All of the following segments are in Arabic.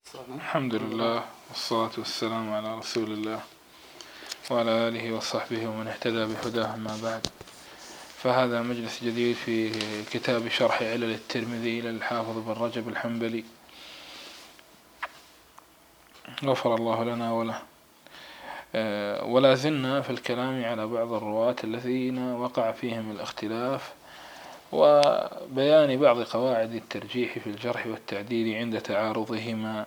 الحمد لله والصلاة والسلام على رسول الله وعلى آله وصحبه ومن اهتدى بهداه. ما بعد، فهذا مجلس جديد في كتاب شرح علل الترمذي للحافظ بن رجب الحنبلي غفر الله لنا وله. ولا زلنا في الكلام على بعض الرواة الذين وقع فيهم الاختلاف وبيان بعض قواعد الترجيح في الجرح والتعديل عند تعارضهما.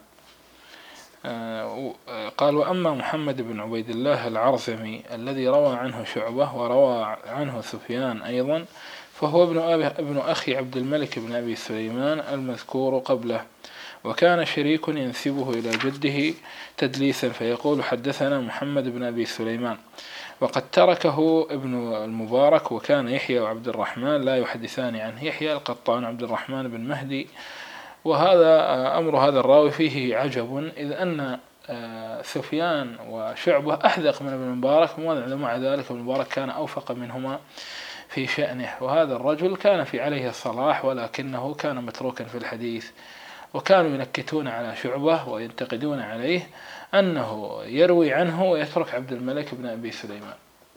قال: وأما محمد بن عبيد الله العرثمي الذي روى عنه شعبة وروى عنه سفيان أيضا، فهو ابن أخي عبد الملك بن أبي سليمان المذكور قبله، وكان شريك ينسبه إلى جده تدليسا فيقول: حدثنا محمد بن أبي سليمان، وقد تركه ابن المبارك، وكان يحيى وعبد الرحمن لا يحدثان عنه، يحيى القطان عبد الرحمن بن مهدي. وهذا أمر هذا الراوي فيه عجب، إذ أن سفيان وشعبة أحذق من ابن المبارك، ومع ذلك ابن المبارك كان أوفق منهما في شأنه، وهذا الرجل كان في عليه الصلاح ولكنه كان متروكا في الحديث. وكانوا ينكتون على شعبة وينتقدون عليه أنه يروي عنه ويترك عبد الملك بن أبي سليمان.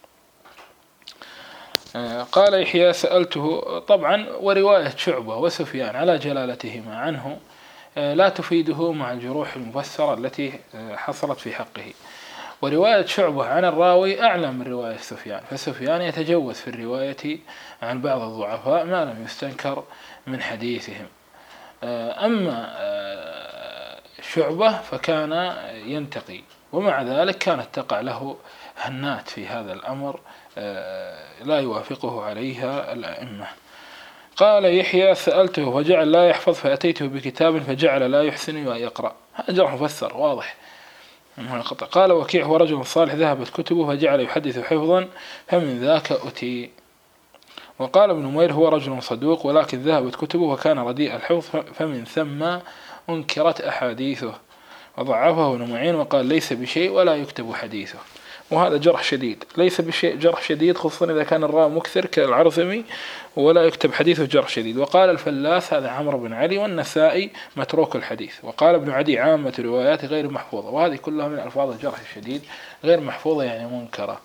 قال يحيى: سألته. طبعا ورواية شعبة وسفيان على جلالتهما عنه لا تفيده مع الجروح المفسرة التي حصلت في حقه، ورواية شعبة عن الراوي أعلى من رواية سفيان، فسفيان يتجوز في الرواية عن بعض الضعفاء ما لم يستنكر من حديثهم. أما شعبة فكان ينتقي، ومع ذلك كانت تقع له هنات في هذا الأمر لا يوافقه عليها الأئمة. قال يحيى: سألته فجعل لا يحفظ، فأتيته بكتاب فجعل لا يحسن يقرأ. هذا جرح مفسر واضح. قال وكيع: هو رجل صالح ذهبت كتبه فجعل يحدث حفظا فمن ذاك أتي. وقال ابن نمير: هو رجل صدوق ولكن ذهبت كتبه وكان رديء الحفظ فمن ثم أنكرت أحاديثه. وضعفه ابن معين وقال: ليس بشيء ولا يكتب حديثه. وهذا جرح شديد، ليس بشيء جرح شديد، خصوصا إذا كان الراوي مكثر كالعرثمي، ولا يكتب حديثه جرح شديد. وقال الفلاس: هذا عمرو بن علي. والنسائي: متروك الحديث. وقال ابن عدي: عامة روايات غير محفوظة. وهذه كلها من ألفاظ الجرح الشديد، غير محفوظة يعني منكرة.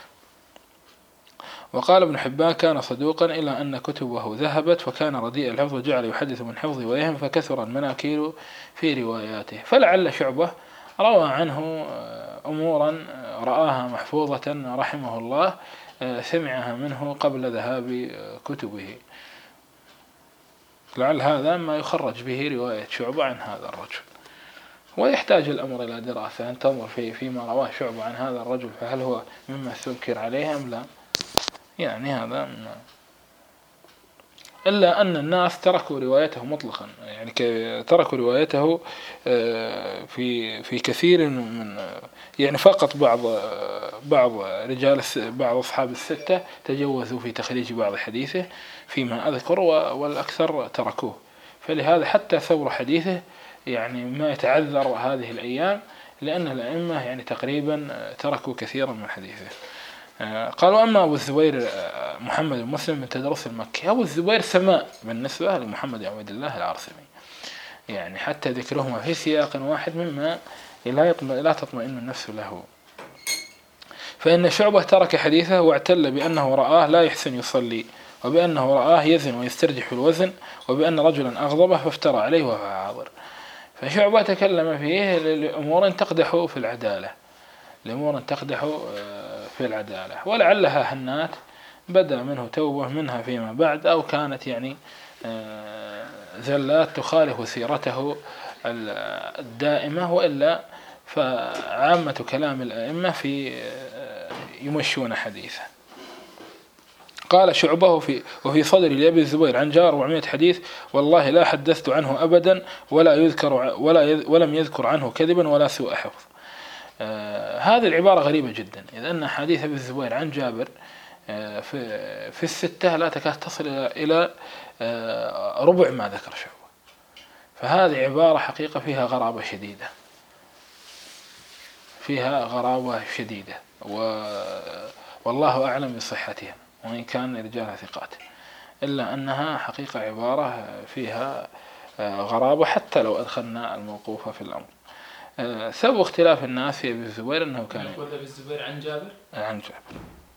وقال ابن حبان: كان صدوقا إلا أن كتبه ذهبت فكان رديء الحفظ وجعل يحدث من حفظه ويهم فكثر المناكير في رواياته. فلعل شعبة روى عنه أمورا رآها محفوظة رحمه الله، سمعها منه قبل ذهاب كتبه، لعل هذا ما يخرج به رواية شعبة عن هذا الرجل. ويحتاج الأمر إلى دراسة، أن تنظر فيما رواه شعبة عن هذا الرجل، فهل هو مما استنكر عليه أم لا. يعني هذا إلا أن الناس تركوا روايته مطلقا، يعني تركوا روايته في كثير من، يعني فقط بعض رجال بعض أصحاب الستة تجوزوا في تخريج بعض حديثه فيما أذكر، والأكثر تركوه. فلهذا حتى ثور حديثه يعني ما يتعذر هذه الأيام، لأن الأئمة يعني تقريبا تركوا كثيرا من حديثه. قالوا: أما أبو الزبير محمد بن مسلم من تدرس المكي. أبو الزبير سماء بالنسبة لمحمد بن عبيد الله العرثمي، يعني حتى ذكرهما في سياق واحد مما لا تطمئن النفس له. فإن شعبة ترك حديثه واعتل بأنه رآه لا يحسن يصلي، وبأنه رآه يزن ويسترجح الوزن، وبأن رجلا أغضبه فافترى عليه وهو حاضر. فشعبة تكلم فيه لأمور تقدح في العدالة، ولعلها هنات بدأ منه توبة منها فيما بعد، أو كانت يعني زلات تخالف سيرته الدائمة، وإلا فعامة كلام الأئمة في يمشون حديثه. قال شعبة: وفي صدر لأبي الزبير عن جار 400 حديث والله لا حدثت عنه أبدا ولم يذكر عنه كذبا ولا سوء حفظ. هذه العبارة غريبة جدا، إذ أن حديث أبي الزبير عن جابر في الستة لا تكاد تصل إلى ربع ما ذكر شعبة. فهذه عبارة حقيقة فيها غرابة شديدة، والله أعلم بصحتها، وإن كان رجالها ثقات، إلا أنها حقيقة عبارة فيها غرابة حتى لو أدخلنا الموقوفة في الأمر. سبب اختلاف الناس في أبي الزبير أنه كان يقول أبي الزبير عن جابر. عن جابر.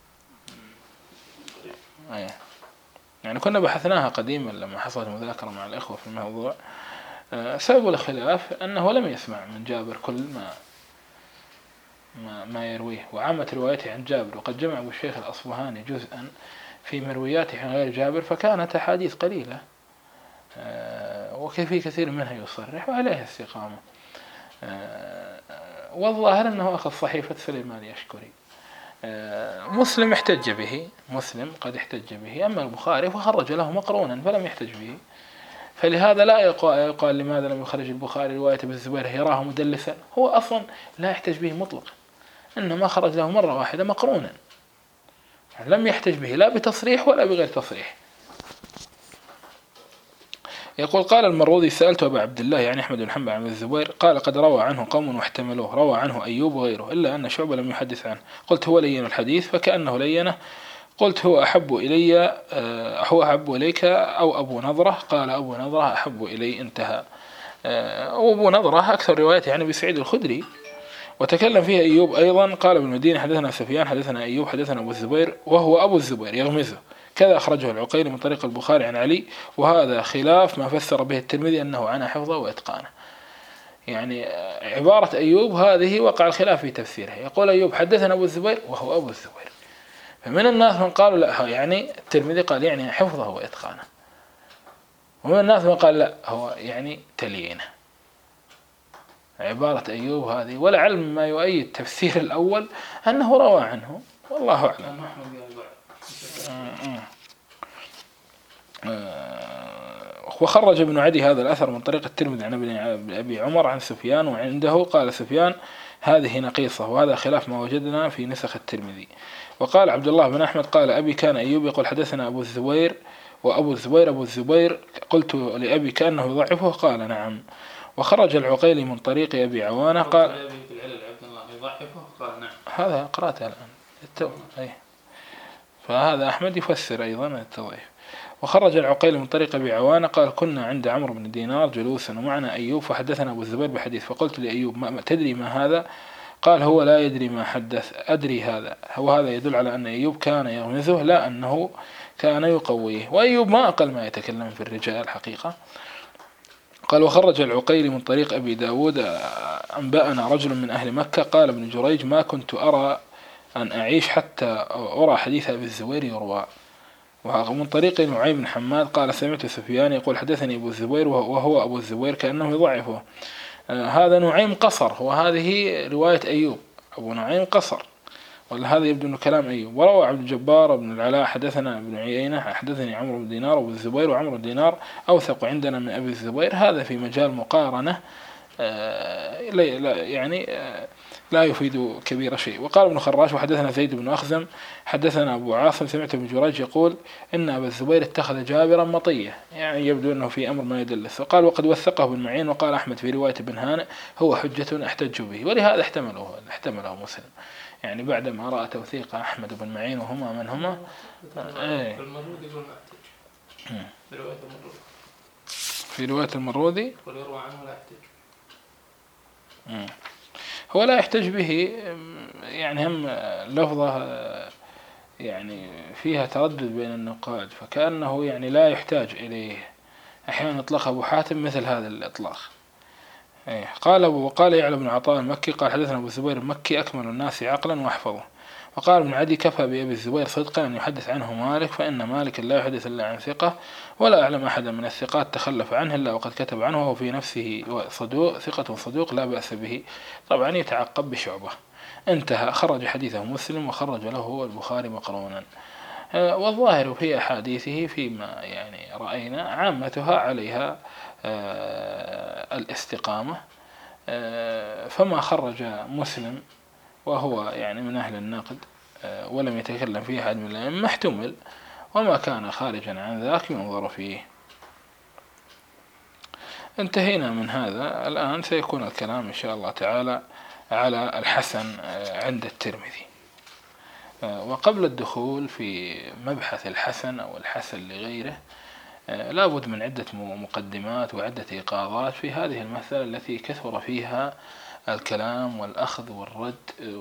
يعني كنا بحثناها قديما لما حصلت مذاكرة مع الإخوة في الموضوع. سبب الخلاف أنه لم يسمع من جابر كل ما يرويه، وعامة روايته عن جابر، وقد جمع أبو الشيخ الأصبهاني جزءا في مروياته عن غير جابر، فكانت أحاديث قليلة وفي كثير منها يصرح وعليه استقامة. والظاهر أنه أخذ صحيفة سليمان اليشكري. مسلم احتج به، مسلم قد احتج به، أما البخاري فخرج له مقرونا فلم يحتج به. فلهذا لا يقال لماذا لم يخرج البخاري رواية ابن الزبير يراه مدلسا، هو أصلا لا يحتج به مطلقا، إنما خرج له مرة واحدة مقرونا، لم يحتج به لا بتصريح ولا بغير تصريح. يقول قال المروذي سألت أبا عبد الله يعني أحمد بن حنبل عن الزبير قال قد روى عنه قوم واحتملوه، روى عنه أيوب وغيره إلا أن شعبة لم يحدث عنه. قلت هو لين الحديث فكأنه لينه. قلت هو أحب إليك أو أبو نضرة؟ قال أبو نضرة أحب إلي. انتهى. وأبو نضرة أكثر روايته يعني بسعيد الخدري. وتكلم فيها أيوب أيضا قال ابن المديني حدثنا سفيان حدثنا أيوب حدثنا أبو الزبير وهو أبو الزبير يغمزه، كذا أخرجه العقيلي من طريق البخاري عن علي، وهذا خلاف ما فسر به الترمذي أنه عن حفظه وإتقانه. يعني عبارة أيوب هذه وقع الخلاف في تفسيره. يقول أيوب حدثنا أبو الزبير وهو أبو الزبير، فمن الناس من قالوا لا يعني الترمذي قال يعني حفظه وإتقانه، ومن الناس من قال لا هو يعني تليينه. عبارة أيوب هذه ولعل ما يؤيد تفسير الأول أنه روى عنه، والله أعلم. وخرج ابن عدي هذا الأثر من طريق الترمذي عن أبي عمر عن سفيان، وعنده قال سفيان هذه نقيصة، وهذا خلاف ما وجدنا في نسخ الترمذي. وقال عبد الله بن أحمد قال أبي كان أيوب يقول حدثنا أبو الزبير وأبو الزبير أبو الزبير، قلت لأبي كأنه يضعفه قال نعم. وخرج العقيلي من طريق أبي عوانة قال في العلل عبد الله يضعفه قال نعم. هذا قرأته الآن فهذا أحمد يفسر أيضا التضعيف. وخرج العقيل من طريق أبي عوانة قال كنا عند عمرو بن دينار جلوسا ومعنا أيوب فحدثنا أبو الزبير بحديث، فقلت لأيوب ما تدري ما هذا؟ قال هو لا يدري ما حدث، أدري هذا. وهذا يدل على أن أيوب كان يغمزه لا أنه كان يقويه، وأيوب ما أقل ما يتكلم في الرجال حقيقة. قال وخرج العقيلي من طريق أبي داود أنبأنا رجل من أهل مكة قال ابن جريج ما كنت أرى أن أعيش حتى أرى حديث أبي الزبير يروى. ومن طريق نعيم بن حماد قال سمعت سفيان يقول حدثني أبو الزبير وهو أبو الزبير كأنه يضعفه. هذا نعيم قصر، وهذه رواية أيوب. أبو نعيم قصر، ولا هذا يبدو أنه كلام أيوب. وروى عبد الجبار بن العلاء حدثنا ابن عيينة حدثني عمرو بن دينار وابو الزبير، وعمرو بن دينار أوثق عندنا من أبي الزبير. هذا في مجال مقارنة يعني لا يفيد كبير شيء. وقال ابن خراش وحدثنا زيد بن أخزم حدثنا أبو عاصم سمعت ابن جريج يقول إن أبا الزبير اتخذ جابرا مطية، يعني يبدو أنه في أمر ما يدلس. وقال وقد وثقه ابن معين. وقال أحمد في رواية ابن هانئ هو حجة أحتج به، ولهذا احتمله مسلم، يعني بعدما رأى توثيق أحمد بن معين وهما من هما المروذي يقول ما احتج في رواية المروذي ويروى عنه لا يحتج. هو لا يحتج به، يعني هم لفظة يعني فيها تردد بين النقاد، فكأنه يعني لا يحتاج إليه. أحيانا يطلق أبو حاتم مثل هذا الإطلاق. وقال يعلى بن عطاء المكي قال حدثنا أبو الزبير المكي أكمل الناس عقلا وأحفظه. وقال ابن عدي كفى بأبي الزبير صدقا أن يحدث عنه مالك، فإن مالك لا يحدث إلا عن ثقة، ولا أعلم أحدا من الثقات تخلف عنه إلا وقد كتب عنه، وهو في نفسه صدوق ثقة صدوق لا بأس به. طبعا يتعقب بشعبة. انتهى. خرج حديثه مسلم وخرج له البخاري مقرونا. والظاهر في أحاديثه فيما يعني رأينا عامتها عليها الاستقامة، فما خرج مسلم وهو يعني من أهل النقد ولم يتكلم فيه أحد من الأئمة احتمل، وما كان خارجا عن ذاك ينظر فيه. انتهينا من هذا. الآن سيكون الكلام إن شاء الله تعالى على الحسن عند الترمذي. وقبل الدخول في مبحث الحسن أو الحسن لغيره لابد من عدة مقدمات وعدة إيقاظات في هذه المسألة التي كثر فيها الكلام والأخذ والرد،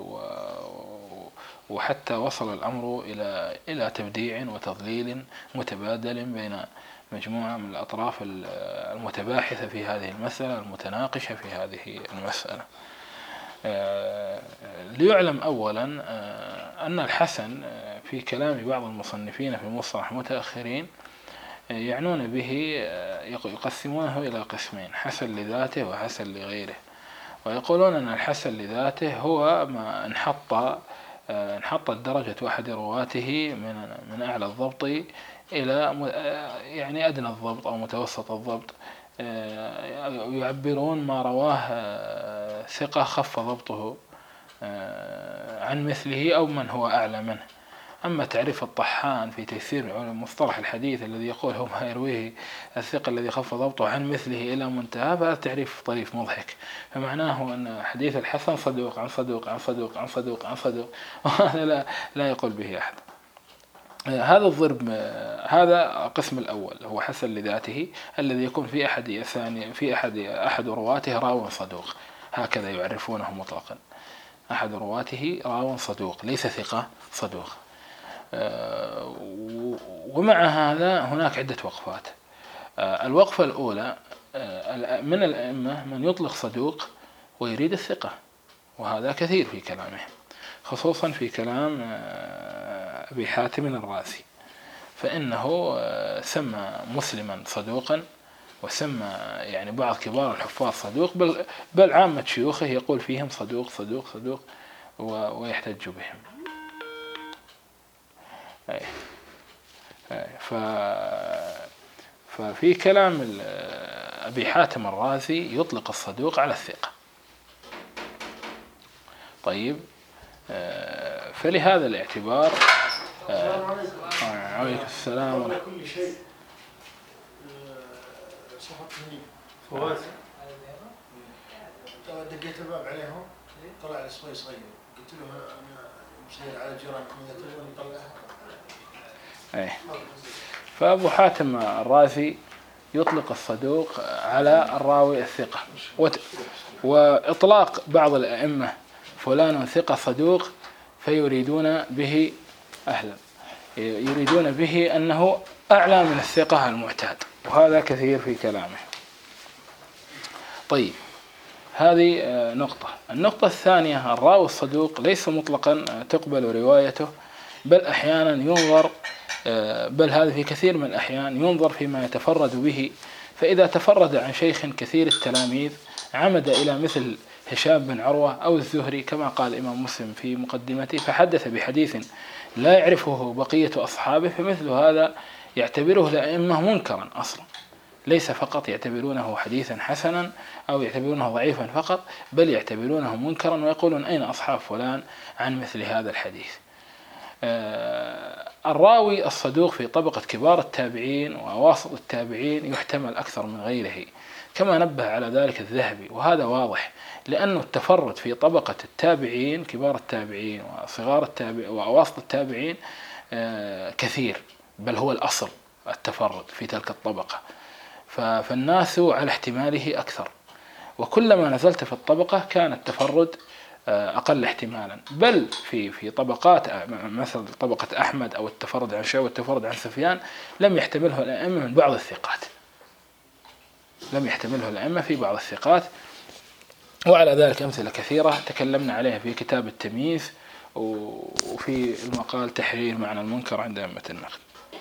وحتى وصل الأمر إلى تبديع وتضليل متبادل بين مجموعة من الأطراف المتباحثة في هذه المسألة، المتناقشة في هذه المسألة. ليعلم أولا أن الحسن في كلام بعض المصنفين في المصطلح متأخرين يعنون به، يقسمونه إلى قسمين: حسن لذاته وحسن لغيره. ويقولون أن الحسن لذاته هو ما انحطت درجة أحد رواته من أعلى الضبط إلى يعني أدنى الضبط أو متوسط الضبط. يعبرون ما رواه ثقة خف ضبطه عن مثله أو من هو أعلى منه. أما تعريف الطحان في تيسير مصطلح الحديث الذي يقول هو ما يرويه الثقة الذي خف ضبطه عن مثله إلى منتهى، فهذا تعريف طريف مضحك. فمعناه أن حديث الحسن صدوق عن صدوق عن صدوق عن صدوق عن صدوق، وهذا لا يقول به أحد. هذا الضرب، هذا القسم الأول هو حسن لذاته، الذي يكون في أحد رواته راو صدوق، هكذا يعرفونه مطلقا: أحد رواته راو صدوق، ليس ثقة، صدوق. ومع هذا هناك عدة وقفات. الوقفة الأولى من الأئمة من يطلق صدوق ويريد الثقة، وهذا كثير في كلامه، خصوصا في كلام أبي حاتم الرازي، فإنه سمى مسلما صدوقا، وسمى يعني بعض كبار الحفاظ صدوق، بل عامة شيوخه يقول فيهم صدوق صدوق صدوق ويحتج بهم. ففي كلام أبي حاتم الرازي يطلق الصدوق على الثقة. طيب، فلهذا الاعتبار عليكم السلام ورحمة الله. كل شيء صحت مني فواز. دقيت الباب عليهم، طلع لي صغير صغير، قلت له أنا مسير على جيرانكم إذا تبغون نطلعها. فأبو حاتم الرازي يطلق الصدوق على الراوي الثقة، وإطلاق بعض الأئمة فلان ثقة صدوق فيريدون به يريدون به أنه أعلى من الثقة المعتاد، وهذا كثير في كلامه. طيب، هذه نقطة. النقطة الثانية: الراوي الصدوق ليس مطلقا تقبل روايته، بل أحيانا ينظر، بل هذا في كثير من الأحيان ينظر فيما يتفرد به. فإذا تفرد عن شيخ كثير التلاميذ عمد إلى مثل هشام بن عروة أو الزهري كما قال الإمام مسلم في مقدمته، فحدث بحديث لا يعرفه بقية أصحابه، فمثل هذا يعتبره الأئمة منكرا أصلا، ليس فقط يعتبرونه حديثا حسنا أو يعتبرونه ضعيفا فقط، بل يعتبرونه منكرا ويقولون أين أصحاب فلان عن مثل هذا الحديث. الراوي الصدوق في طبقة كبار التابعين وأواسط التابعين يحتمل أكثر من غيره، كما نبه على ذلك الذهبي، وهذا واضح، لأنه التفرد في طبقة التابعين كبار التابعين وصغار التابعين وأواسط التابعين كثير، بل هو الأصل التفرد في تلك الطبقة، فالناس على احتماله أكثر، وكلما نزلت في الطبقة كان التفرد أقل احتمالا. بل في طبقات مثل طبقة أحمد أو التفرد عن شعبة والتفرد عن سفيان لم يحتمله الأئمة من بعض الثقات، لم يحتمله الأئمة في بعض الثقات. وعلى ذلك أمثلة كثيرة تكلمنا عليها في كتاب التمييز وفي المقال تحرير معنى المنكر عند أئمة النقد،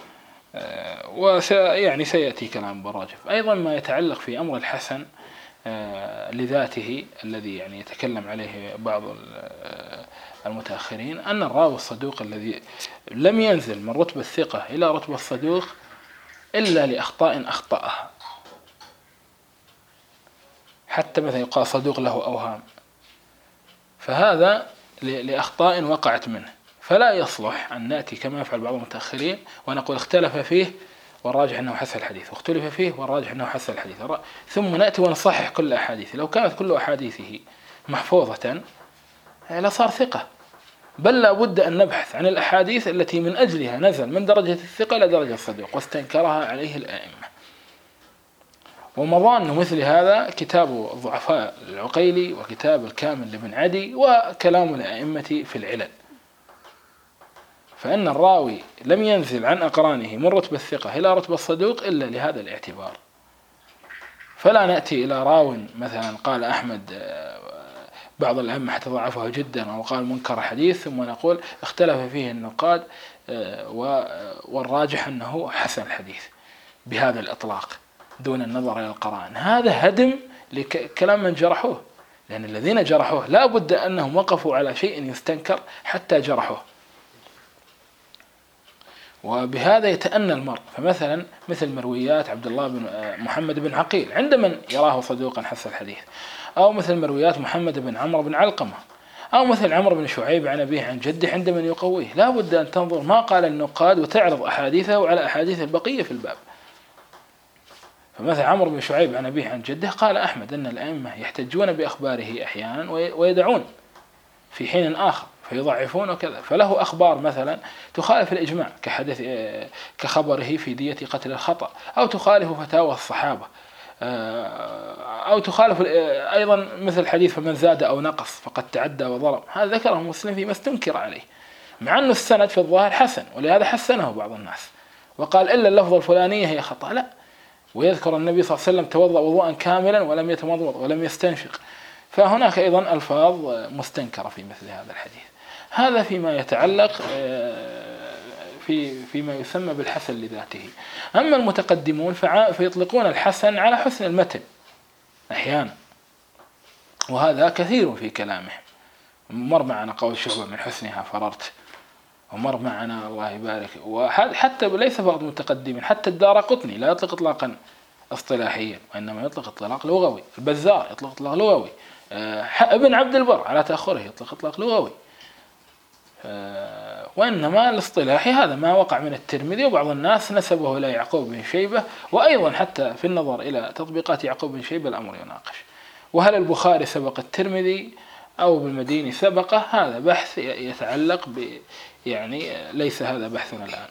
ويعني سيأتي كلام براجف. أيضا ما يتعلق في أمر الحسن لذاته الذي يعني يتكلم عليه بعض المتأخرين، أن الراوي الصدوق الذي لم ينزل من رتبة الثقة إلى رتبة الصدوق إلا لأخطاء أخطأها، حتى مثلا يقال صدوق له أوهام، فهذا لأخطاء وقعت منه، فلا يصلح أن نأتي كما يفعل بعض المتأخرين ونقول اختلف فيه والراجح أنه حسن الحديث، واختلف فيه والراجح أنه حسن الحديث، ثم نأتي ونصحح كل أحاديثه. لو كانت كل أحاديثه محفوظة لصار ثقة، بل لا بد أن نبحث عن الأحاديث التي من أجلها نزل من درجة الثقة إلى درجة الصدوق واستنكرها عليه الآئمة. ومظان مثل هذا كتاب الضعفاء العقيلي وكتاب الكامل لابن عدي وكلام الأئمة في العلل. فإن الراوي لم ينزل عن أقرانه من رتبة الثقة إلى رتبة الصدوق إلا لهذا الاعتبار. فلا نأتي إلى راو مثلا قال أحمد بعض الأئمة حتى ضعفه جدا أو قال منكر حديث ثم نقول اختلف فيه النقاد والراجح أنه حسن الحديث بهذا الإطلاق دون النظر إلى القرائن. هذا هدم لكلام من جرحوه، لأن الذين جرحوه لا بد أنهم وقفوا على شيء يستنكر حتى جرحوه، وبهذا يتأنى المرء. فمثلا مثل مرويات عبد الله بن محمد بن عقيل عند من يراه صدوقا حسن الحديث، أو مثل مرويات محمد بن عمرو بن علقمة، أو مثل عمرو بن شعيب عن أبيه عن جده عند من يقويه. لا بد أن تنظر ما قال النقاد وتعرض أحاديثه على أحاديث البقية في الباب. فمثل عمرو بن شعيب عن أبيه عن جده قال أحمد أن الأئمة يحتجون بأخباره أحيانا ويدعون في حين آخر فيضعفون وكذا. فله أخبار مثلا تخالف الإجماع كحدث كخبره في دية قتل الخطأ، أو تخالف فتاوى الصحابة، أو تخالف أيضا مثل حديث فمن زاد أو نقص فقد تعدى وظلم. هذا ذكره مسلم فيما استنكر عليه، مع أنه السند في الظاهر حسن، ولهذا حسنه بعض الناس وقال إلا اللفظة الفلانية هي خطأ. لا، ويذكر النبي صلى الله عليه وسلم توضأ وضوءا كاملا ولم يتمضمض ولم يستنشق. فهناك أيضا ألفاظ مستنكرة في مثل هذا الحديث. هذا فيما يتعلق فيما يسمى بالحسن لذاته. أما المتقدمون فيطلقون الحسن على حسن المتن أحيانا، وهذا كثير في كلامهم. مر معنا قول شعبة من حسنها فررت، ومر معنا الله يبارك، وحتى ليس فقط المتقدمين، حتى الدارقطني لا يطلق إطلاقا اصطلاحيا وإنما يطلق إطلاق لغوي، البزار يطلق إطلاق لغوي، ابن عبد البر على تأخره يطلق إطلاق لغوي. وإنما الاصطلاحي هذا ما وقع من الترمذي، وبعض الناس نسبه إلى يعقوب بن شيبة، وأيضا حتى في النظر إلى تطبيقات يعقوب بن شيبة الأمر يناقش. وهل البخاري سبق الترمذي أو بالمديني سبقه؟ هذا بحث يتعلق يعني ليس هذا بحثنا الآن.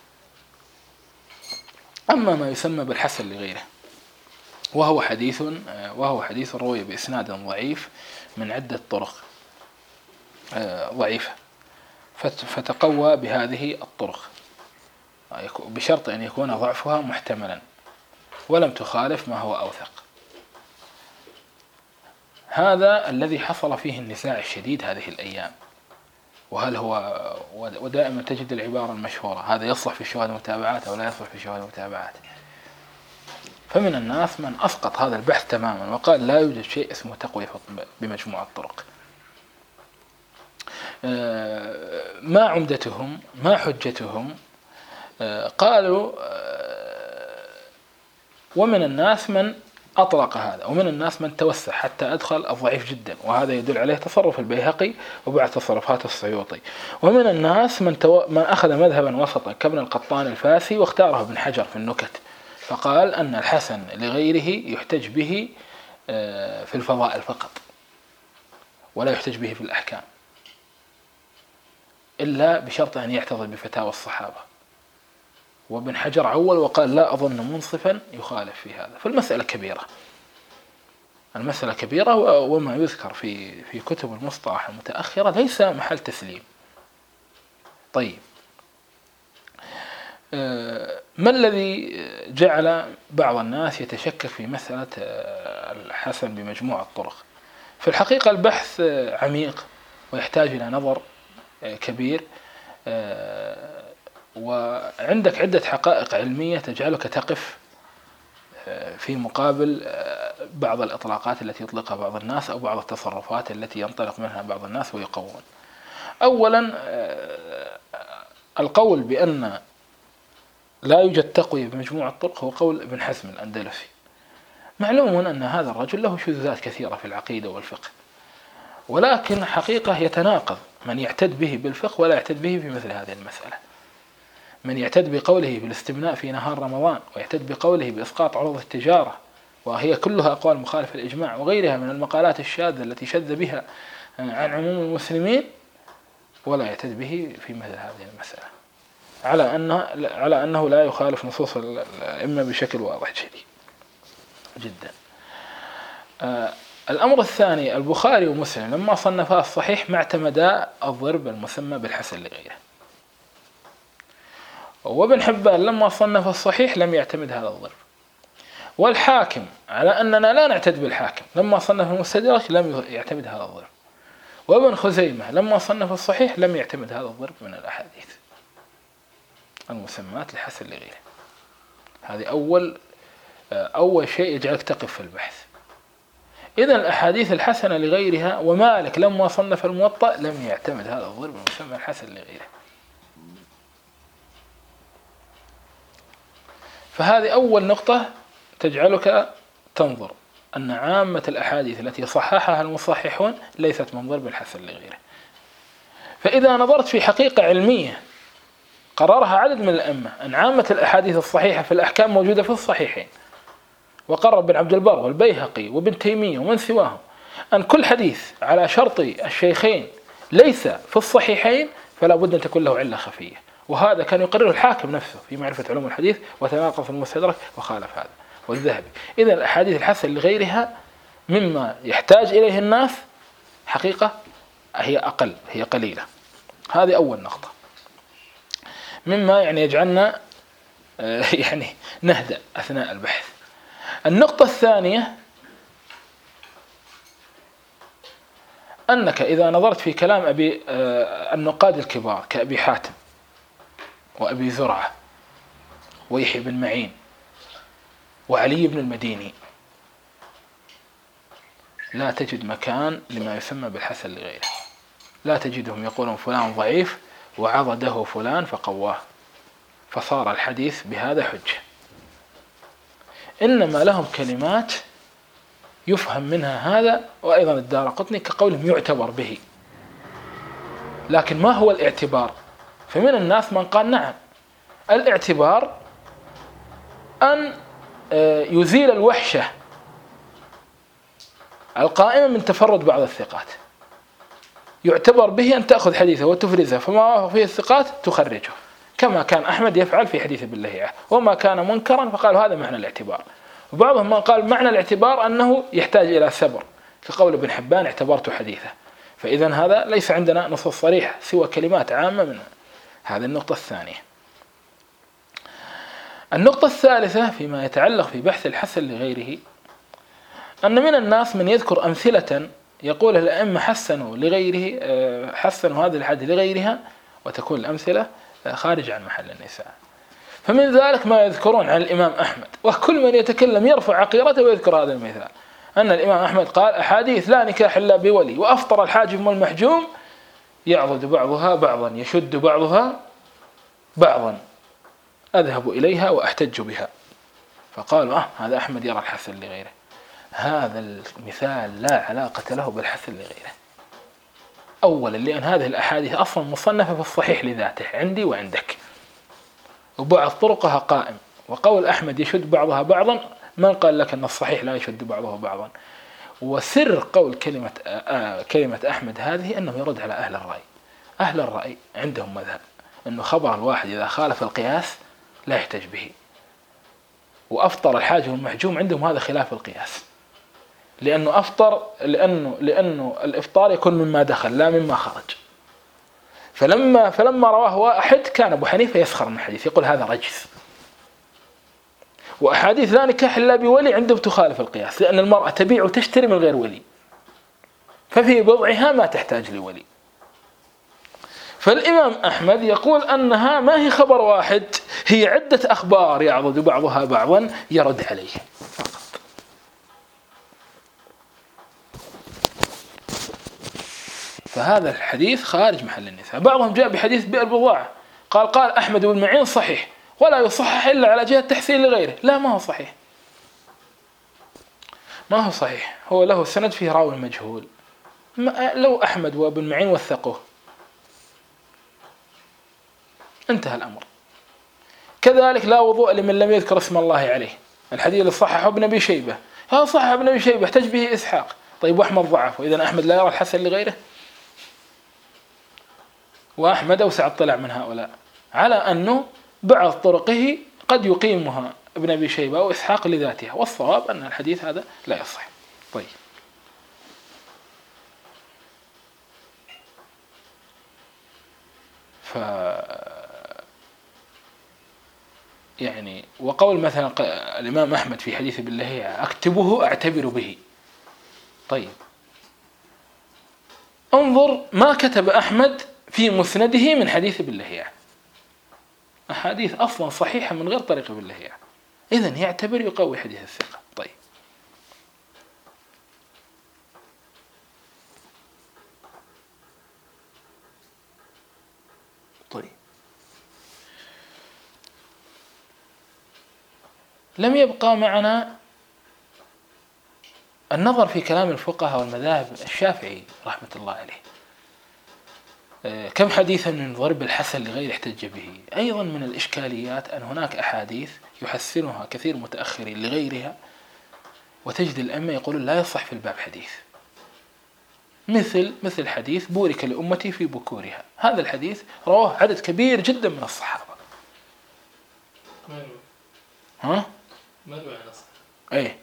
أما ما يسمى بالحسن لغيره وهو حديث روي بإسناد ضعيف من عدة طرق ضعيفة، فتقوى بهذه الطرق بشرط أن يكون ضعفها محتملا ولم تخالف ما هو أوثق. هذا الذي حصل فيه النزاع الشديد هذه الأيام. وهل هو ودائما تجد العبارة المشهورة هذا يصلح في الشواهد والمتابعات أو لا يصلح في الشواهد والمتابعات. فمن الناس من أسقط هذا البحث تماما وقال لا يوجد شيء اسمه تقوية بمجموعة الطرق. ما عمدتهم ما حجتهم؟ قالوا ومن الناس من أطلق هذا، ومن الناس من توسع حتى أدخل الضعيف جدا، وهذا يدل عليه تصرف البيهقي وبعض تصرفات السيوطي. ومن الناس من أخذ مذهبا وسطا كابن القطان الفاسي واختاره ابن حجر في النكت، فقال أن الحسن لغيره يحتج به في الفضائل فقط ولا يحتج به في الأحكام إلا بشرط أن يعتضد بفتاوى الصحابة. وابن حجر عول وقال لا أظن منصفا يخالف في هذا. فالمسألة كبيرة، المسألة كبيرة، وما يذكر في كتب المصطلح المتأخرة ليس محل تسليم. طيب، ما الذي جعل بعض الناس يتشكك في مسألة الحسن بمجموعة الطرق؟ في الحقيقة البحث عميق ويحتاج إلى نظر كبير، وعندك عدة حقائق علمية تجعلك تقف في مقابل بعض الإطلاقات التي يطلقها بعض الناس أو بعض التصرفات التي ينطلق منها بعض الناس ويقوون. أولا، القول بأن لا يوجد تقوية بمجموعة الطرق هو قول ابن حزم الأندلسي. معلوم أن هذا الرجل له شذوذات كثيرة في العقيدة والفقه، ولكن حقيقة يتناقض من يعتد به بالفقه ولا يعتد به في مثل هذه المسألة. من يعتد بقوله بالاستمناء في نهار رمضان، ويعتد بقوله بإسقاط عروض التجارة، وهي كلها أقوال مخالفة الإجماع، وغيرها من المقالات الشاذة التي شذ بها عن عموم المسلمين، ولا يعتد به في مثل هذه المسألة، على أنه لا يخالف نصوص الأئمة بشكل واضح جدا. الأمر الثاني، البخاري ومسلم لما صنفا الصحيح ما اعتمدا الضرب المسمى بالحسن لغيره، وابن حبان لما صنف الصحيح لم يعتمد هذا الضرب، والحاكم على أننا لا نعتد بالحاكم لما صنف المستدرك لم يعتمد هذا الضرب، وابن خزيمة لما صنف الصحيح لم يعتمد هذا الضرب من الأحاديث المسمات الحسن لغيره. هذه أول شيء يجعلك تقف في البحث. إذن الأحاديث الحسنة لغيرها، ومالك لما صنف الموطأ لم يعتمد هذا الضرب المسمى الحسن لغيره. فهذه أول نقطة تجعلك تنظر أن عامة الأحاديث التي صححها المصححون ليست من ضرب الحسن لغيره. فإذا نظرت في حقيقة علمية قررها عدد من الأئمة أن عامة الأحاديث الصحيحة في الأحكام موجودة في الصحيحين، وقرر ابن عبد البر والبيهقي وابن تيمية ومن سواهم أن كل حديث على شرط الشيخين ليس في الصحيحين فلا بد أن تكون له علة خفية، وهذا كان يقرره الحاكم نفسه في معرفة علوم الحديث وتناقض في المستدرك وخالف هذا، والذهبي. إذن الأحاديث الحسن لغيرها مما يحتاج إليه الناس حقيقة هي قليلة. هذه أول نقطة مما يجعلنا نهدأ أثناء البحث. النقطة الثانية أنك إذا نظرت في كلام النقاد الكبار كأبي حاتم وأبي زرعة ويحيى بن معين وعلي بن المديني لا تجد مكان لما يسمى بالحسن لغيره. لا تجدهم يقولون فلان ضعيف وعضده فلان فقواه فصار الحديث بهذا حجة، إنما لهم كلمات يفهم منها هذا. وأيضا الدارقطني كقولهم يعتبر به، لكن ما هو الاعتبار؟ فمن الناس من قال نعم الاعتبار أن يزيل الوحشة القائمة من تفرد بعض الثقات، يعتبر به أن تأخذ حديثه وتفرزه، فما وافق فيه الثقات تخرجه، كما كان أحمد يفعل في حديث باللهيعة، وما كان منكرا فقالوا هذا معنى الاعتبار. وبعضهم من قال معنى الاعتبار أنه يحتاج إلى صبر، كقول ابن حبان اعتبرت حديثه. فإذا هذا ليس عندنا نصوص صريحة سوى كلمات عامة منه. هذه النقطة الثانية. النقطة الثالثة فيما يتعلق في بحث الحسن لغيره، أن من الناس من يذكر أمثلة يقول الأئمة حسنوا لغيره، حسنوا هذه الحديث لغيرها، وتكون الأمثلة خارج عن محل النساء. فمن ذلك ما يذكرون عن الإمام أحمد، وكل من يتكلم يرفع عقيرته ويذكر هذا المثال، أن الإمام أحمد قال أحاديث لا نكاح إلا بولي، وأفطر الحاجب والمحجوم يعضد بعضها بعضا يشد بعضها بعضا أذهب إليها وأحتج بها. فقالوا هذا أحمد يرى الحسن لغيره. هذا المثال لا علاقة له بالحسن لغيره. أولا لأن هذه الأحاديث أصلا مصنفة في الصحيح لذاته عندي وعندك، وبعض طرقها قائم، وقول أحمد يشد بعضها بعضا من قال لك أن الصحيح لا يشد بعضه بعضا. وسر قول كلمة أحمد هذه أنه يرد على أهل الرأي. أهل الرأي عندهم مذهب أنه خبر الواحد إذا خالف القياس لا يحتج به، وأفطر الحاجب والمحجوم عندهم هذا خلاف القياس، لأنه أفطر لأنه الإفطار يكون مما دخل لا مما خرج. فلما رواه واحد كان أبو حنيفة يسخر من الحديث يقول هذا رجس. وأحاديث لا نكاح إلا بولي عندهم تخالف القياس، لأن المرأة تبيع وتشتري من غير ولي، ففي بضعها ما تحتاج لولي. فالإمام أحمد يقول أنها ما هي خبر واحد، هي عدة أخبار يعضد بعضها بعضا يرد عليه فقط. فهذا الحديث خارج محل النساء. بعضهم جاء بحديث بئر بضاعة قال أحمد بن معين صحيح ولا يصحح إلا على جهة تحسين لغيره. لا، ما هو صحيح، ما هو صحيح، هو له سند فيه راوي مجهول. لو أحمد وابن معين وثقوه انتهى الأمر. كذلك لا وضوء لمن لم يذكر اسم الله عليه، الحديث اللي صححه ابن أبي شيبة، هذا صحح ابن أبي شيبة احتج به إسحاق. طيب وأحمد ضعف، وإذا أحمد لا يرى الحسن لغيره. وأحمد أوسع اطلاع من هؤلاء، على أنه بعض طرقه قد يقيمها ابن أبي شيبة وإسحاق لذاتها، والصواب أن الحديث هذا لا يصح. طيب، يعني وقول مثلا الإمام أحمد في حديث باللهيعة أكتبه أعتبر به. طيب، انظر ما كتب أحمد في مسنده من حديث باللهيعة، أحاديث أصلا صحيحة من غير طريق باللهيعة، إذن يعتبر يقوي حديث الثقة. طيب، لم يبقى معنا النظر في كلام الفقهاء والمذاهب. الشافعي رحمة الله عليه كم حديثا من ضرب الحسن لغير احتج به. أيضا من الإشكاليات أن هناك أحاديث يحسنها كثير متأخرين لغيرها، وتجد الأئمة يقولون لا يصح في الباب حديث، مثل حديث بورك لأمتي في بكورها. هذا الحديث رواه عدد كبير جدا من الصحابة. مروي عن أصح. ايه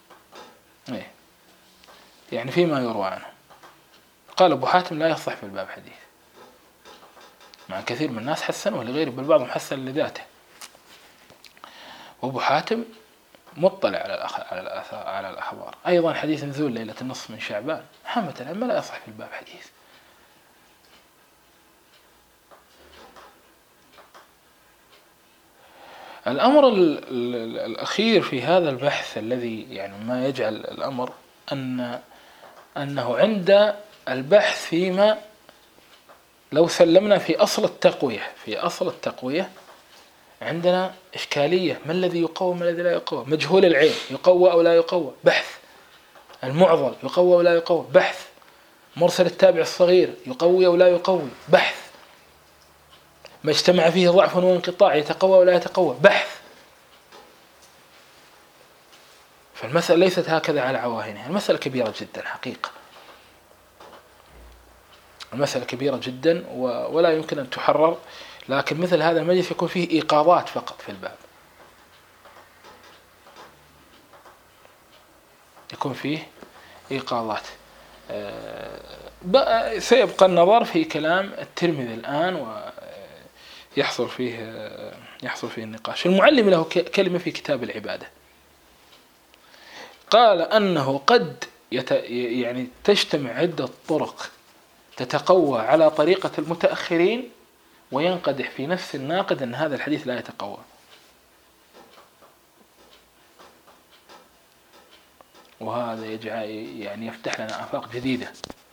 يعني فيما يروى عنه. قال أبو حاتم لا يصح في الباب حديث، مع كثير من الناس حسنه لغيره، بل بعضهم حسن لذاته. وأبو حاتم مطلع على الأخبار. أيضا حديث نزول ليلة النصف من شعبان حامة الأئمة لا يصح في الباب حديث. الأمر الأخير في هذا البحث الذي يعني ما يجعل الأمر أنه عند البحث فيما لو سلمنا في أصل التقوية عندنا إشكالية: ما الذي يقوى ما الذي لا يقوى؟ مجهول العين يقوى أو لا يقوى؟ بحث. المعضل يقوى أو لا يقوى؟ بحث. مرسل التابع الصغير يقوي أو لا يقوي؟ بحث. ما اجتمع فيه ضعف وانقطاع يتقوى ولا يتقوى؟ بحث. فالمسألة ليست هكذا على عواهنها، المسألة كبيرة جدا حقيقة، المسألة كبيرة جدا ولا يمكن أن تحرر. لكن مثل هذا المجلس يكون فيه إيقاظات فقط في الباب، يكون فيه إيقاظات. سيبقى النظر في كلام الترمذي الآن ويحصل فيه النقاش. المعلم له كلمة في كتاب العبادة، قال أنه قد يعني تجتمع عدة طرق تتقوى على طريقة المتأخرين، وينقدح في نفس الناقد أن هذا الحديث لا يتقوى. وهذا يعني يفتح لنا آفاق جديدة،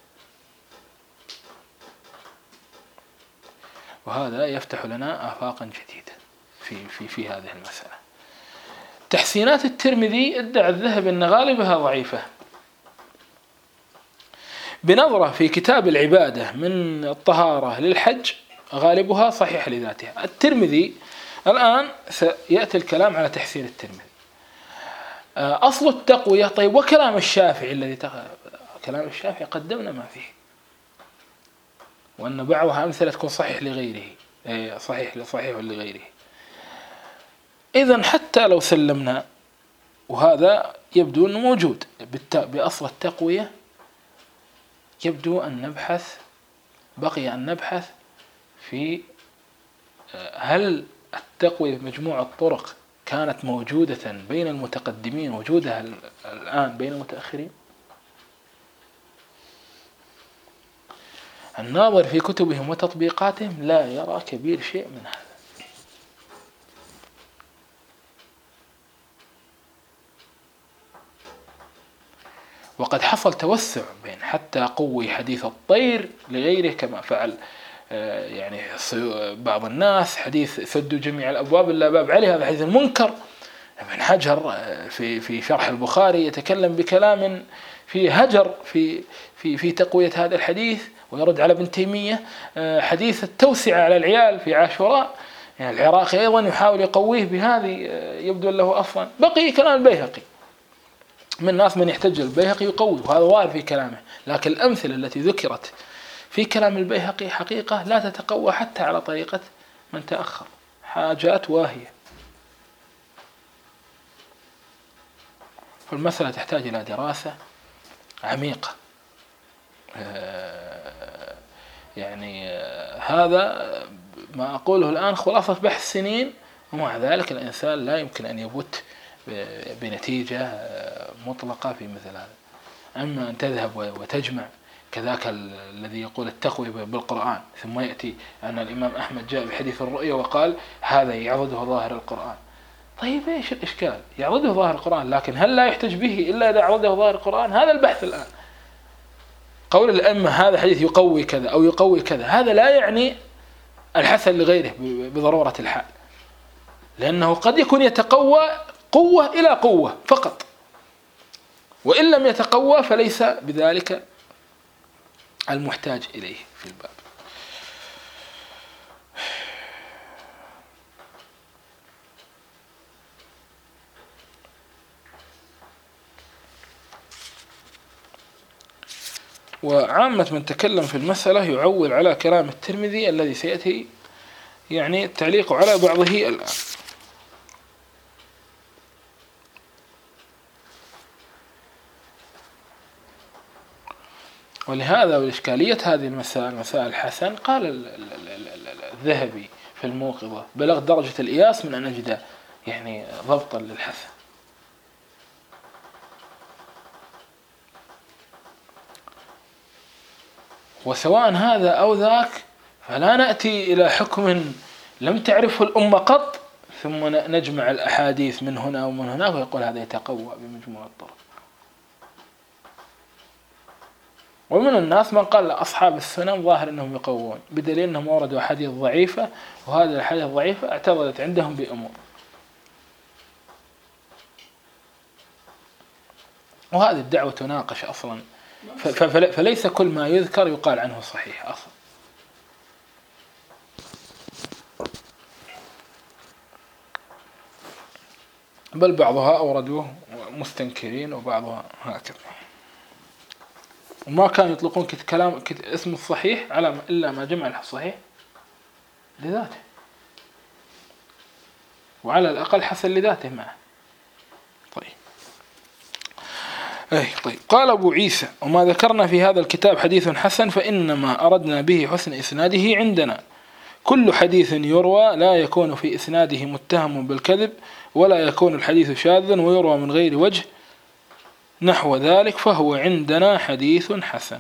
وهذا يفتح لنا آفاقا جديدة في هذه المسألة. تحسينات الترمذي ادعى الذهبي أن غالبها ضعيفة. بنظرة في كتاب العبادة من الطهارة للحج غالبها صحيح لذاتها. الترمذي الآن سيأتي الكلام على تحسين الترمذي. أصل التقوية. طيب، وكلام الشافعي كلام الشافعي قدمنا ما فيه، وأن بعضها أمثلة تكون صحيح لغيره، صحيح لغيره. إذن حتى لو سلمنا، وهذا يبدو أنه موجود بأصل التقوية، يبدو أن بقي أن نبحث في هل التقوية مجموعة الطرق كانت موجودة بين المتقدمين وجودها الآن بين المتأخرين. الناظر في كتبهم وتطبيقاتهم لا يرى كبير شيء من هذا. وقد حصل توسع بين حتى قوي حديث الطير لغيره كما فعل يعني بعض الناس. حديث سدوا جميع الأبواب إلا باب علي، هذا حديث المنكر. ابن حجر في شرح البخاري يتكلم بكلام فيه هجر في تقوية هذا الحديث، ويرد على ابن تيمية. حديث التوسعة على العيال في عاشوراء، يعني العراقي أيضا يحاول يقويه بهذه، يبدو له أصلا. بقي كلام البيهقي، من الناس من يحتج البيهقي يقوي، وهذا وارد في كلامه. لكن الأمثلة التي ذكرت في كلام البيهقي حقيقة لا تتقوى حتى على طريقة من تأخر، حاجات واهية. فالمسألة تحتاج إلى دراسة عميقة. يعني هذا ما أقوله الآن خلاصة بحث سنين، ومع ذلك الإنسان لا يمكن أن يبت بنتيجة مطلقة في مثل هذا. أما أن تذهب وتجمع كذاك الذي يقول التقوية بالقرآن، ثم يأتي أن الإمام أحمد جاء بحديث الرؤية وقال هذا يعضده ظاهر القرآن. طيب إيش الإشكال؟ يعضده ظاهر القرآن، لكن هل لا يحتج به إلا إذا عضده ظاهر القرآن؟ هذا البحث الآن. قول الأئمة هذا حديث يقوي كذا أو يقوي كذا، هذا لا يعني الحسن لغيره بضرورة الحال، لأنه قد يكون يتقوى قوة إلى قوة فقط، وإن لم يتقوى فليس بذلك المحتاج إليه في الباب. وعامة من تكلم في المسألة يعول على كلام الترمذي الذي سيأتي يعني التعليق على بعضه الآن. ولهذا والإشكالية هذه المسائل مسائل الحسن، قال الذهبي في الموقظة بلغ درجة الإياس من أن أجد يعني ضبطا للحسن. وسواء هذا أو ذاك فلا نأتي إلى حكم لم تعرفه الأمة قط ثم نجمع الأحاديث من هنا ومن هناك ويقول هذا يتقوى بمجموع الطرق. ومن الناس من قال أصحاب السنن ظاهر أنهم يقوون، بدليل أنهم وردوا أحاديث ضعيفة، وهذه الأحاديث الضعيفة اعترضت عندهم بأمور. وهذه الدعوة تناقش أصلا، فليس كل ما يذكر يقال عنه صحيح أصلا. بل بعضها أوردوه مستنكرين وبعضها هكذا. وما كانوا يطلقون كلام اسم الصحيح على إلا ما جمع الصحيح لذاته، وعلى الأقل حسن لذاته معه. طيب قال أبو عيسى: وما ذكرنا في هذا الكتاب حديث حسن فإنما أردنا به حسن إسناده عندنا. كل حديث يروى لا يكون في إسناده متهم بالكذب، ولا يكون الحديث شاذا ويروى من غير وجه نحو ذلك، فهو عندنا حديث حسن.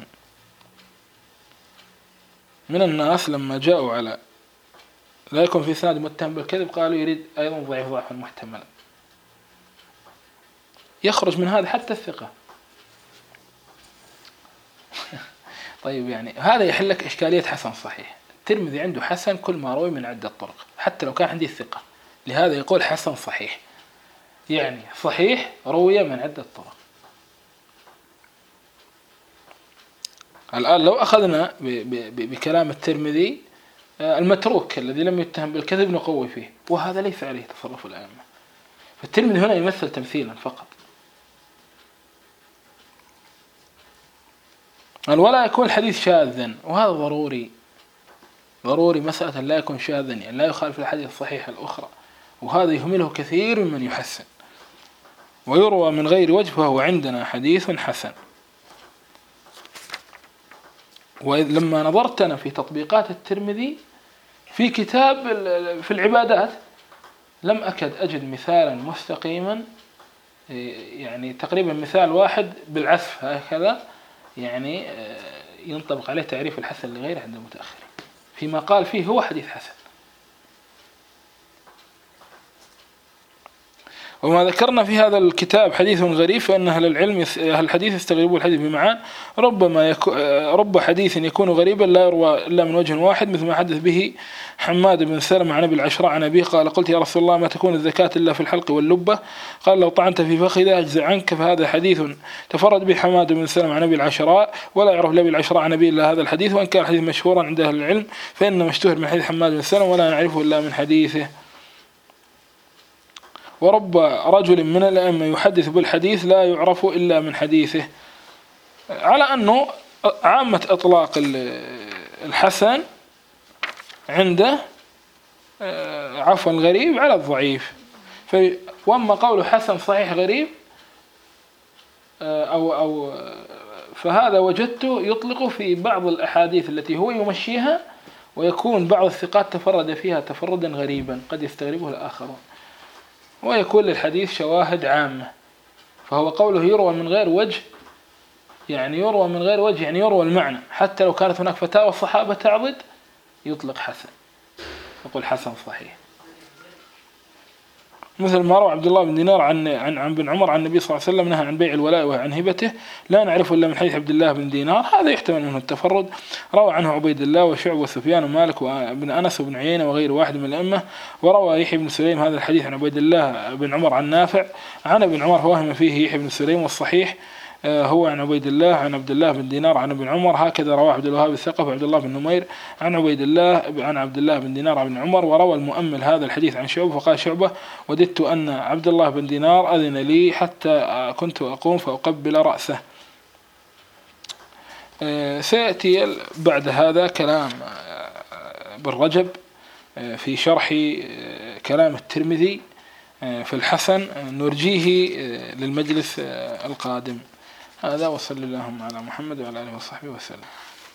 من الناس لما جاءوا على لا يكون في إسناده متهم بالكذب قالوا يريد أيضا ضعيف ضعفا محتملا، يخرج من هذا حتى الثقة. طيب يعني هذا يحل لك إشكالية حسن صحيح. الترمذي عنده حسن كل ما روي من عدة طرق حتى لو كان عندي الثقة، لهذا يقول حسن صحيح، يعني صحيح روي من عدة طرق. الآن لو أخذنا بكلام الترمذي المتروك الذي لم يتهم بالكذب نقوي فيه، وهذا ليس عليه تصرف الأئمة. فالترمذي هنا يمثل تمثيلا فقط. ولا يكون الحديث شاذا، وهذا ضروري مسألة لا يكون شاذا، يعني لا يخالف الحديث الصحيح الأخرى، وهذا يهمله كثير ممن يحسن. ويروى من غير وجه فهو عندنا حديث حسن. ولما نظرت أنا في تطبيقات الترمذي في كتاب في العبادات لم أكد أجد مثالا مستقيما، يعني تقريبا مثال واحد بالعزف هكذا يعني ينطبق عليه تعريف الحسن لغيره عند المتأخرين، فيما قال فيه هو حديث حسن. وما ذكرنا في هذا الكتاب حديث غريب، فإن أهل العلم أهل الحديث يستغربون الحديث بمعان، رب حديث يكون غريبا لا يروى إلا من وجه واحد، مثل ما حدث به حماد بن سلمة عن أبي العشراء عن أبيه قال: قلت يا رسول الله ما تكون الزكاة إلا في الحلق واللبة؟ قال: لو طعنت في فخذه أجزع عنك. فهذا حديث تفرد به حماد بن سلمة عن أبي العشراء، ولا يعرف لأبي العشراء عن أبيه إلا هذا الحديث، وإن كان الحديث مشهورا عند أهل العلم فإنما اشتهر من حديث حماد بن سلمة ولا نعرفه إلا من حديثه. ورب رجل من الأئمة يحدث بالحديث لا يعرف إلا من حديثه، على أنه عامة إطلاق الحسن عنده عفوا الغريب على الضعيف. وأما قوله حسن صحيح غريب أو فهذا وجدته يطلق في بعض الأحاديث التي هو يمشيها، ويكون بعض الثقات تفرد فيها تفردا غريبا قد يستغربه الآخرون، ويكون للحديث شواهد عامة. فهو قوله يروى من غير وجه، يعني يروى من غير وجه يعني يروى المعنى، حتى لو كانت هناك فتاوى الصحابة تعضد يطلق حسن، يقول حسن صحيح. مثل ما روى عبد الله بن دينار عن بن عمر عن النبي صلى الله عليه وسلم نهى عن بيع الولاء وعن هبته لا نعرفه إلا من حديث عبد الله بن دينار، هذا يحتمل منه التفرد. روى عنه عبيد الله وشعب وسفيان ومالك وابن أنس وابن عيينة وغير واحد من الأئمة. وروى يحيى بن سليم هذا الحديث عن عبيد الله بن عمر عن نافع عن ابن عمر فوهم فيه يحيى بن سليم، والصحيح هو عن عبيد الله عن عبد الله بن دينار عن ابن عمر. هكذا رواه عبد الوهاب الثقفي وعبد الله بن نمير عن عبيد الله عن عبد الله بن دينار عن ابن عمر. وروى المؤمل هذا الحديث عن شعبة فقال شعبة وددت أن عبد الله بن دينار أذن لي حتى كنت أقوم فأقبل رأسه. سيأتي بعد هذا كلام ابن رجب في شرح كلام الترمذي في الحسن، نرجيه للمجلس القادم. هذا وصلى اللهم على محمد وعلى آله وصحبه وسلم.